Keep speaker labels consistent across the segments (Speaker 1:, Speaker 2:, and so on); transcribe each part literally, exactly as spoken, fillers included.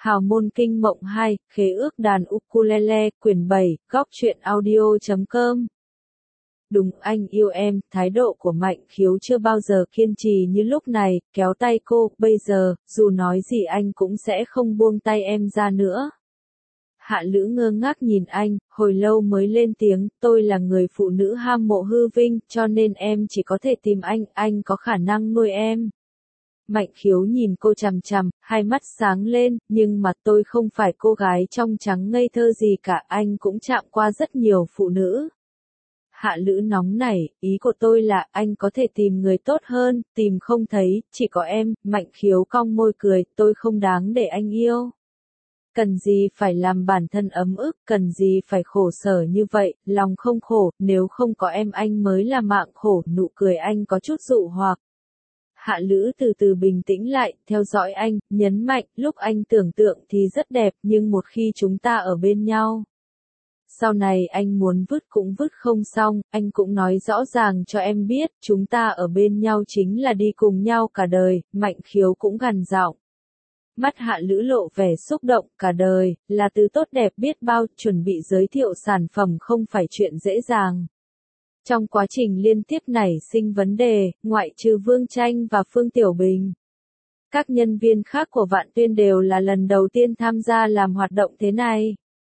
Speaker 1: Hào môn kinh mộng hai, khế ước đàn ukulele, quyển bảy, góc truyện audio chấm com. Đúng, anh yêu em, thái độ của Mạnh Khiếu chưa bao giờ kiên trì như lúc này, kéo tay cô, bây giờ, dù nói gì anh cũng sẽ không buông tay em ra nữa. Hạ Lữ ngơ ngác nhìn anh, hồi lâu mới lên tiếng, tôi là người phụ nữ ham mộ hư vinh, cho nên em chỉ có thể tìm anh, anh có khả năng nuôi em. Mạnh Khiếu nhìn cô chằm chằm, hai mắt sáng lên, nhưng mà tôi không phải cô gái trong trắng ngây thơ gì cả, anh cũng chạm qua rất nhiều phụ nữ. Hạ Lữ nóng nảy, ý của tôi là anh có thể tìm người tốt hơn, tìm không thấy, chỉ có em. Mạnh Khiếu cong môi cười, tôi không đáng để anh yêu. Cần gì phải làm bản thân ấm ức, cần gì phải khổ sở như vậy, lòng không khổ, nếu không có em anh mới là mạng khổ. Nụ cười anh có chút dụ hoặc. Hạ Lữ từ từ bình tĩnh lại, theo dõi anh, nhấn mạnh, lúc anh tưởng tượng thì rất đẹp, nhưng một khi chúng ta ở bên nhau. Sau này anh muốn vứt cũng vứt không xong, anh cũng nói rõ ràng cho em biết, chúng ta ở bên nhau chính là đi cùng nhau cả đời. Mạnh Khiếu cũng gằn giọng. Mắt Hạ Lữ lộ vẻ xúc động, cả đời, là từ tốt đẹp biết bao, chuẩn bị giới thiệu sản phẩm không phải chuyện dễ dàng. Trong quá trình liên tiếp nảy sinh vấn đề, ngoại trừ Vương Tranh và Phương Tiểu Bình, các nhân viên khác của Vạn Tuyên đều là lần đầu tiên tham gia làm hoạt động thế này.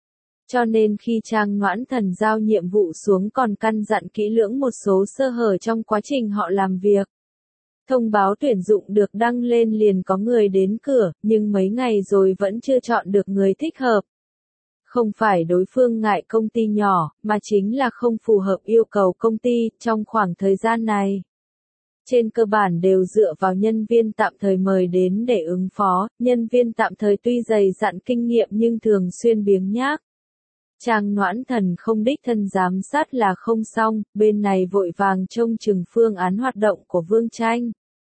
Speaker 1: Cho nên khi Trang Noãn Thần giao nhiệm vụ xuống còn căn dặn kỹ lưỡng một số sơ hở trong quá trình họ làm việc. Thông báo tuyển dụng được đăng lên liền có người đến cửa, nhưng mấy ngày rồi vẫn chưa chọn được người thích hợp. Không phải đối phương ngại công ty nhỏ, mà chính là không phù hợp yêu cầu công ty trong khoảng thời gian này. Trên cơ bản đều dựa vào nhân viên tạm thời mời đến để ứng phó, nhân viên tạm thời tuy dày dặn kinh nghiệm nhưng thường xuyên biếng nhác. Trang Noãn Thần không đích thân giám sát là không xong, bên này vội vàng trông chừng phương án hoạt động của Vương Tranh.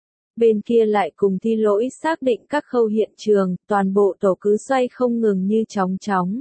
Speaker 1: Bên kia lại cùng Thi Lỗi xác định các khâu hiện trường, toàn bộ tổ cứ xoay không ngừng như chóng chóng.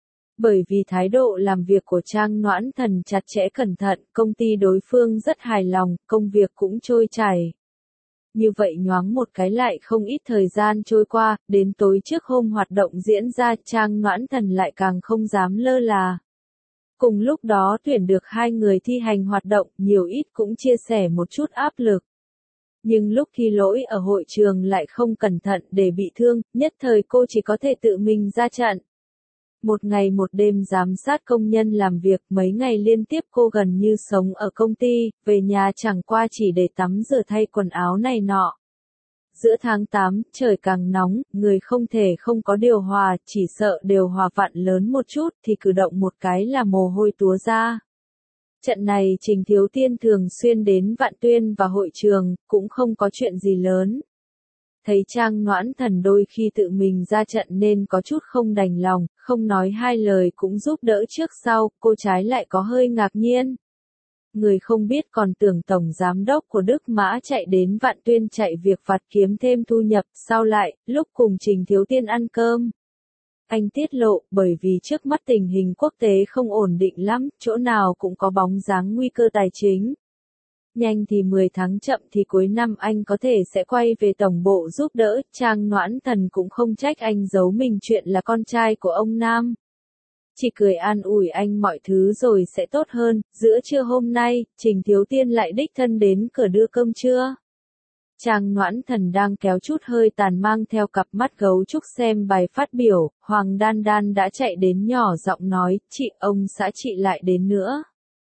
Speaker 1: Bởi vì thái độ làm việc của Trang Noãn Thần chặt chẽ cẩn thận, công ty đối phương rất hài lòng, công việc cũng trôi chảy. Như vậy nhoáng một cái lại không ít thời gian trôi qua, đến tối trước hôm hoạt động diễn ra, Trang Noãn Thần lại càng không dám lơ là. Cùng lúc đó tuyển được hai người thi hành hoạt động, nhiều ít cũng chia sẻ một chút áp lực. Nhưng lúc Thi Lỗi ở hội trường lại không cẩn thận để bị thương, nhất thời cô chỉ có thể tự mình ra trận. Một ngày một đêm giám sát công nhân làm việc, mấy ngày liên tiếp cô gần như sống ở công ty, về nhà chẳng qua chỉ để tắm rửa thay quần áo này nọ. Giữa tháng tám, trời càng nóng, người không thể không có điều hòa, chỉ sợ điều hòa vặn lớn một chút thì cử động một cái là mồ hôi túa ra. Trận này Trình Thiếu Tiên thường xuyên đến Vạn Tuyên và hội trường, cũng không có chuyện gì lớn. Thấy Trang Noãn Thần đôi khi tự mình ra trận nên có chút không đành lòng, không nói hai lời cũng giúp đỡ trước sau, cô trái lại có hơi ngạc nhiên. Người không biết còn tưởng Tổng Giám đốc của Đức Mã chạy đến Vạn Tuyên chạy việc vặt kiếm thêm thu nhập, sau lại, lúc cùng Trình Thiếu Tiên ăn cơm. Anh tiết lộ, bởi vì trước mắt tình hình quốc tế không ổn định lắm, chỗ nào cũng có bóng dáng nguy cơ tài chính. Nhanh thì mười tháng, chậm thì cuối năm anh có thể sẽ quay về tổng bộ giúp đỡ. Trang Noãn Thần cũng không trách anh giấu mình chuyện là con trai của ông Nam. Chỉ cười an ủi anh mọi thứ rồi sẽ tốt hơn. Giữa trưa hôm nay, Trình Thiếu Tiên lại đích thân đến cửa đưa cơm trưa. Trang Noãn Thần đang kéo chút hơi tàn mang theo cặp mắt gấu trúc xem bài phát biểu, Hoàng Đan Đan đã chạy đến nhỏ giọng nói, chị, ông xã chị lại đến nữa.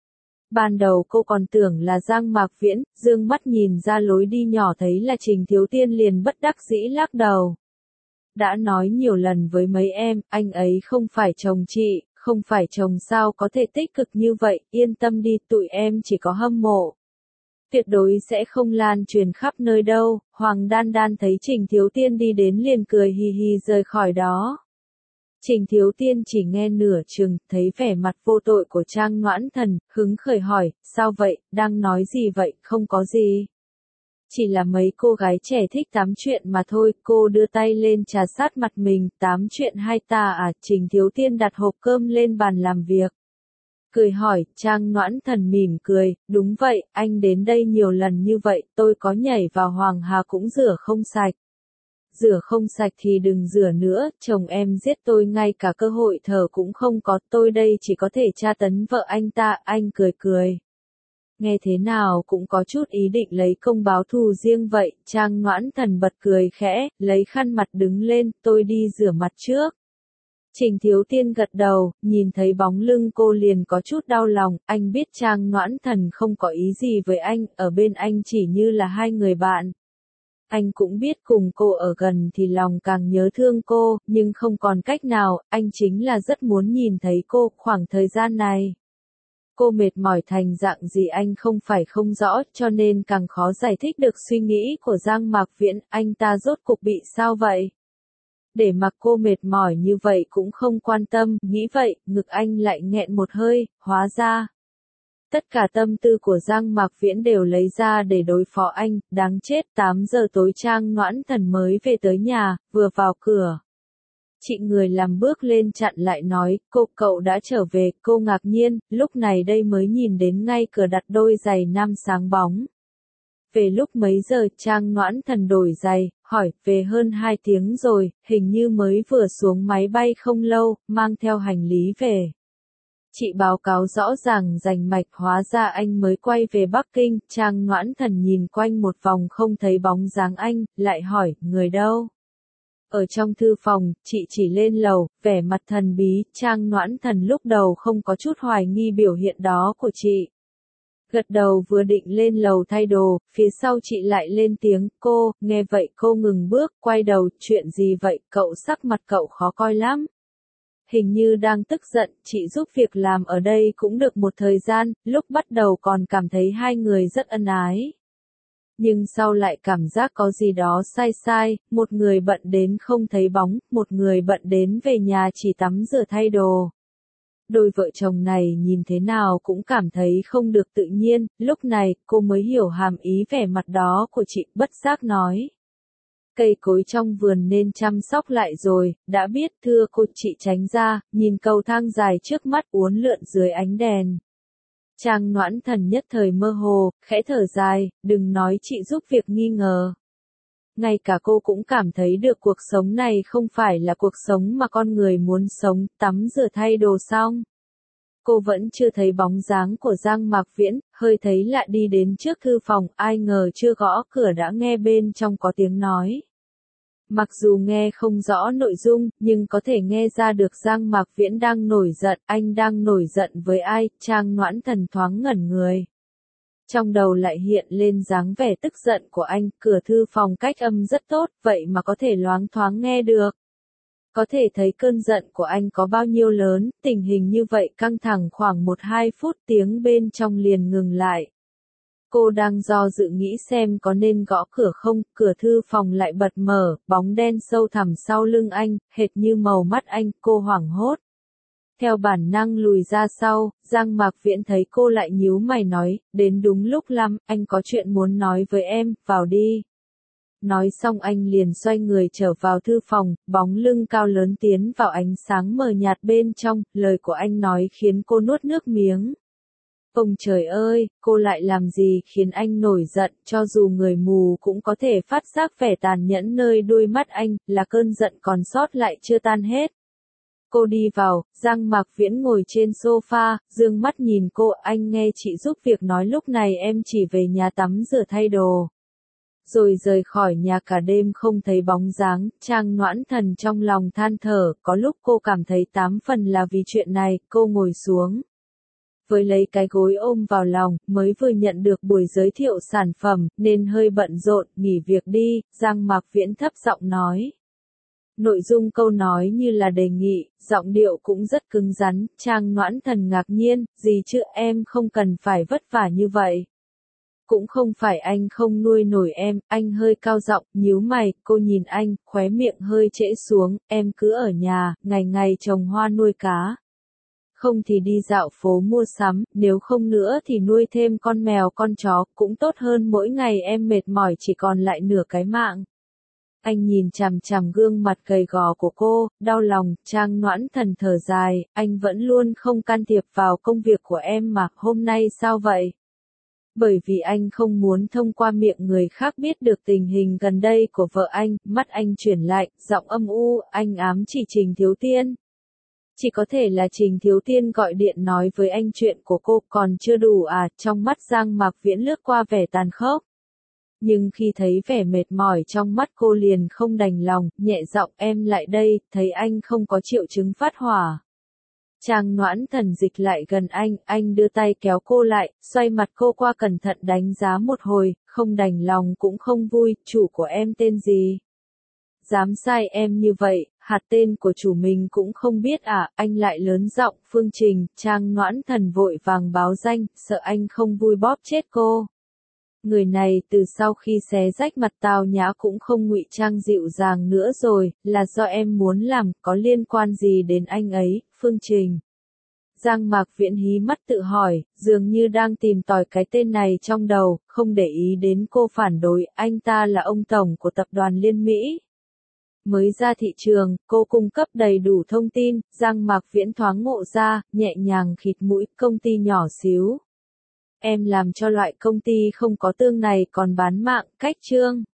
Speaker 1: Ban đầu cô còn tưởng là Giang Mạc Viễn, dương mắt nhìn ra lối đi nhỏ thấy là Trình Thiếu Tiên liền bất đắc dĩ lắc đầu. Đã nói nhiều lần với mấy em, anh ấy không phải chồng chị, không phải chồng sao có thể tích cực như vậy, yên tâm đi, tụi em chỉ có hâm mộ. Tuyệt đối sẽ không lan truyền khắp nơi đâu. Hoàng Đan Đan thấy Trình Thiếu Tiên đi đến liền cười hì hì rời khỏi đó. Trình Thiếu Tiên chỉ nghe nửa chừng, thấy vẻ mặt vô tội của Trang Noãn Thần, hứng khởi hỏi, sao vậy, đang nói gì vậy, không có gì. Chỉ là mấy cô gái trẻ thích tám chuyện mà thôi, cô đưa tay lên trà sát mặt mình, tám chuyện hay ta à, Trình Thiếu Tiên đặt hộp cơm lên bàn làm việc. Cười hỏi, Trang Noãn Thần mỉm cười, đúng vậy, anh đến đây nhiều lần như vậy, tôi có nhảy vào Hoàng Hà cũng rửa không sạch. rửa không sạch thì đừng rửa nữa, chồng em giết tôi ngay cả cơ hội thở cũng không có, tôi đây chỉ có thể tra tấn vợ anh ta, anh cười cười. Nghe thế nào cũng có chút ý định lấy công báo thù riêng vậy, Trang Noãn Thần bật cười khẽ, lấy khăn mặt đứng lên, tôi đi rửa mặt trước. Trình Thiếu Tiên gật đầu, nhìn thấy bóng lưng cô liền có chút đau lòng, anh biết Trang Noãn Thần không có ý gì với anh, ở bên anh chỉ như là hai người bạn. Anh cũng biết cùng cô ở gần thì lòng càng nhớ thương cô, nhưng không còn cách nào, anh chính là rất muốn nhìn thấy cô, khoảng thời gian này. Cô mệt mỏi thành dạng gì anh không phải không rõ, cho nên càng khó giải thích được suy nghĩ của Giang Mạc Viễn, anh ta rốt cục bị sao vậy? Để mặc cô mệt mỏi như vậy cũng không quan tâm, nghĩ vậy, ngực anh lại nghẹn một hơi, hóa ra. Tất cả tâm tư của Giang Mạc Viễn đều lấy ra để đối phó anh, đáng chết, tám giờ tối Trang Noãn Thần mới về tới nhà, vừa vào cửa. Chị người làm bước lên chặn lại nói, cô cậu đã trở về, cô ngạc nhiên, lúc này đây mới nhìn đến ngay cửa đặt đôi giày nam sáng bóng. Về lúc mấy giờ Trang Noãn Thần đổi giày, hỏi, về hơn hai tiếng rồi, hình như mới vừa xuống máy bay không lâu, mang theo hành lý về. Chị báo cáo rõ ràng rành mạch, hóa ra anh mới quay về Bắc Kinh, Trang Noãn Thần nhìn quanh một vòng không thấy bóng dáng anh, lại hỏi, người đâu? Ở trong thư phòng, chị chỉ lên lầu, vẻ mặt thần bí, Trang Noãn Thần lúc đầu không có chút hoài nghi biểu hiện đó của chị. Gật đầu vừa định lên lầu thay đồ, phía sau chị lại lên tiếng, cô, nghe vậy cô ngừng bước, quay đầu, chuyện gì vậy, cậu sắc mặt cậu khó coi lắm. Hình như đang tức giận, chị giúp việc làm ở đây cũng được một thời gian, lúc bắt đầu còn cảm thấy hai người rất ân ái. Nhưng sau lại cảm giác có gì đó sai sai, một người bận đến không thấy bóng, một người bận đến về nhà chỉ tắm rửa thay đồ. Đôi vợ chồng này nhìn thế nào cũng cảm thấy không được tự nhiên, lúc này cô mới hiểu hàm ý vẻ mặt đó của chị, bất giác nói. Cây cối trong vườn nên chăm sóc lại rồi, đã biết thưa cô, chị tránh ra, nhìn cầu thang dài trước mắt uốn lượn dưới ánh đèn. Trang Noãn Thần nhất thời mơ hồ, khẽ thở dài, đừng nói chị giúp việc nghi ngờ. Ngay cả cô cũng cảm thấy được cuộc sống này không phải là cuộc sống mà con người muốn sống, tắm rửa thay đồ xong. Cô vẫn chưa thấy bóng dáng của Giang Mạc Viễn, hơi thấy lạ đi đến trước thư phòng, ai ngờ chưa gõ cửa đã nghe bên trong có tiếng nói. Mặc dù nghe không rõ nội dung, nhưng có thể nghe ra được Giang Mạc Viễn đang nổi giận, anh đang nổi giận với ai, Trang Noãn Thần thoáng ngẩn người. Trong đầu lại hiện lên dáng vẻ tức giận của anh, cửa thư phòng cách âm rất tốt, vậy mà có thể loáng thoáng nghe được. Có thể thấy cơn giận của anh có bao nhiêu lớn, tình hình như vậy căng thẳng khoảng một hai phút tiếng bên trong liền ngừng lại. Cô đang do dự nghĩ xem có nên gõ cửa không, cửa thư phòng lại bật mở, bóng đen sâu thẳm sau lưng anh, hệt như màu mắt anh, cô hoảng hốt. Theo bản năng lùi ra sau, Giang Mạc Viễn thấy cô lại nhíu mày nói, đến đúng lúc lắm, anh có chuyện muốn nói với em, vào đi. Nói xong anh liền xoay người trở vào thư phòng, bóng lưng cao lớn tiến vào ánh sáng mờ nhạt bên trong, lời của anh nói khiến cô nuốt nước miếng. Ông trời ơi, cô lại làm gì khiến anh nổi giận, cho dù người mù cũng có thể phát giác vẻ tàn nhẫn nơi đôi mắt anh, là cơn giận còn sót lại chưa tan hết. Cô đi vào, Giang Mạc Viễn ngồi trên sofa, dương mắt nhìn cô, anh nghe chị giúp việc nói lúc này em chỉ về nhà tắm rửa thay đồ. Rồi rời khỏi nhà cả đêm không thấy bóng dáng, Trang Noãn Thần trong lòng than thở, có lúc cô cảm thấy tám phần là vì chuyện này, cô ngồi xuống. Với lấy cái gối ôm vào lòng, mới vừa nhận được buổi giới thiệu sản phẩm, nên hơi bận rộn, nghỉ việc đi, Giang Mạc Viễn thấp giọng nói. Nội dung câu nói như là đề nghị, giọng điệu cũng rất cứng rắn, Trang Noãn Thần ngạc nhiên, gì chứ em không cần phải vất vả như vậy. Cũng không phải anh không nuôi nổi em, anh hơi cao giọng, nhíu mày, cô nhìn anh, khóe miệng hơi trễ xuống, em cứ ở nhà, ngày ngày trồng hoa nuôi cá. Không thì đi dạo phố mua sắm, nếu không nữa thì nuôi thêm con mèo con chó, cũng tốt hơn mỗi ngày em mệt mỏi chỉ còn lại nửa cái mạng. Anh nhìn chằm chằm gương mặt gầy gò của cô, đau lòng, Trang Noãn Thần thở dài, anh vẫn luôn không can thiệp vào công việc của em mà, hôm nay sao vậy? Bởi vì anh không muốn thông qua miệng người khác biết được tình hình gần đây của vợ anh, mắt anh chuyển lại, giọng âm u, anh ám chỉ Trình Thiếu Tiên. Chỉ có thể là Trình Thiếu Tiên gọi điện nói với anh chuyện của cô, còn chưa đủ à, trong mắt Giang Mạc Viễn lướt qua vẻ tàn khốc. Nhưng khi thấy vẻ mệt mỏi trong mắt cô liền không đành lòng, nhẹ giọng em lại đây, thấy anh không có triệu chứng phát hỏa. Trang Noãn Thần dịch lại gần anh, anh đưa tay kéo cô lại, xoay mặt cô qua cẩn thận đánh giá một hồi, không đành lòng cũng không vui, chủ của em tên gì? Dám sai em như vậy, hạt tên của chủ mình cũng không biết à, anh lại lớn giọng, Phương Trình, Trang Noãn Thần vội vàng báo danh, sợ anh không vui bóp chết cô. Người này từ sau khi xé rách mặt Tào Nhã cũng không ngụy trang dịu dàng nữa rồi, là do em muốn làm, có liên quan gì đến anh ấy, Phương Trình? Giang Mạc Viễn hí mắt tự hỏi, dường như đang tìm tòi cái tên này trong đầu, không để ý đến cô phản đối, anh ta là ông tổng của tập đoàn Liên Mỹ. Mới ra thị trường, cô cung cấp đầy đủ thông tin, Giang Mạc Viễn thoáng ngộ ra, nhẹ nhàng khịt mũi, công ty nhỏ xíu. Em làm cho loại công ty không có tương này còn bán mạng, cách trương.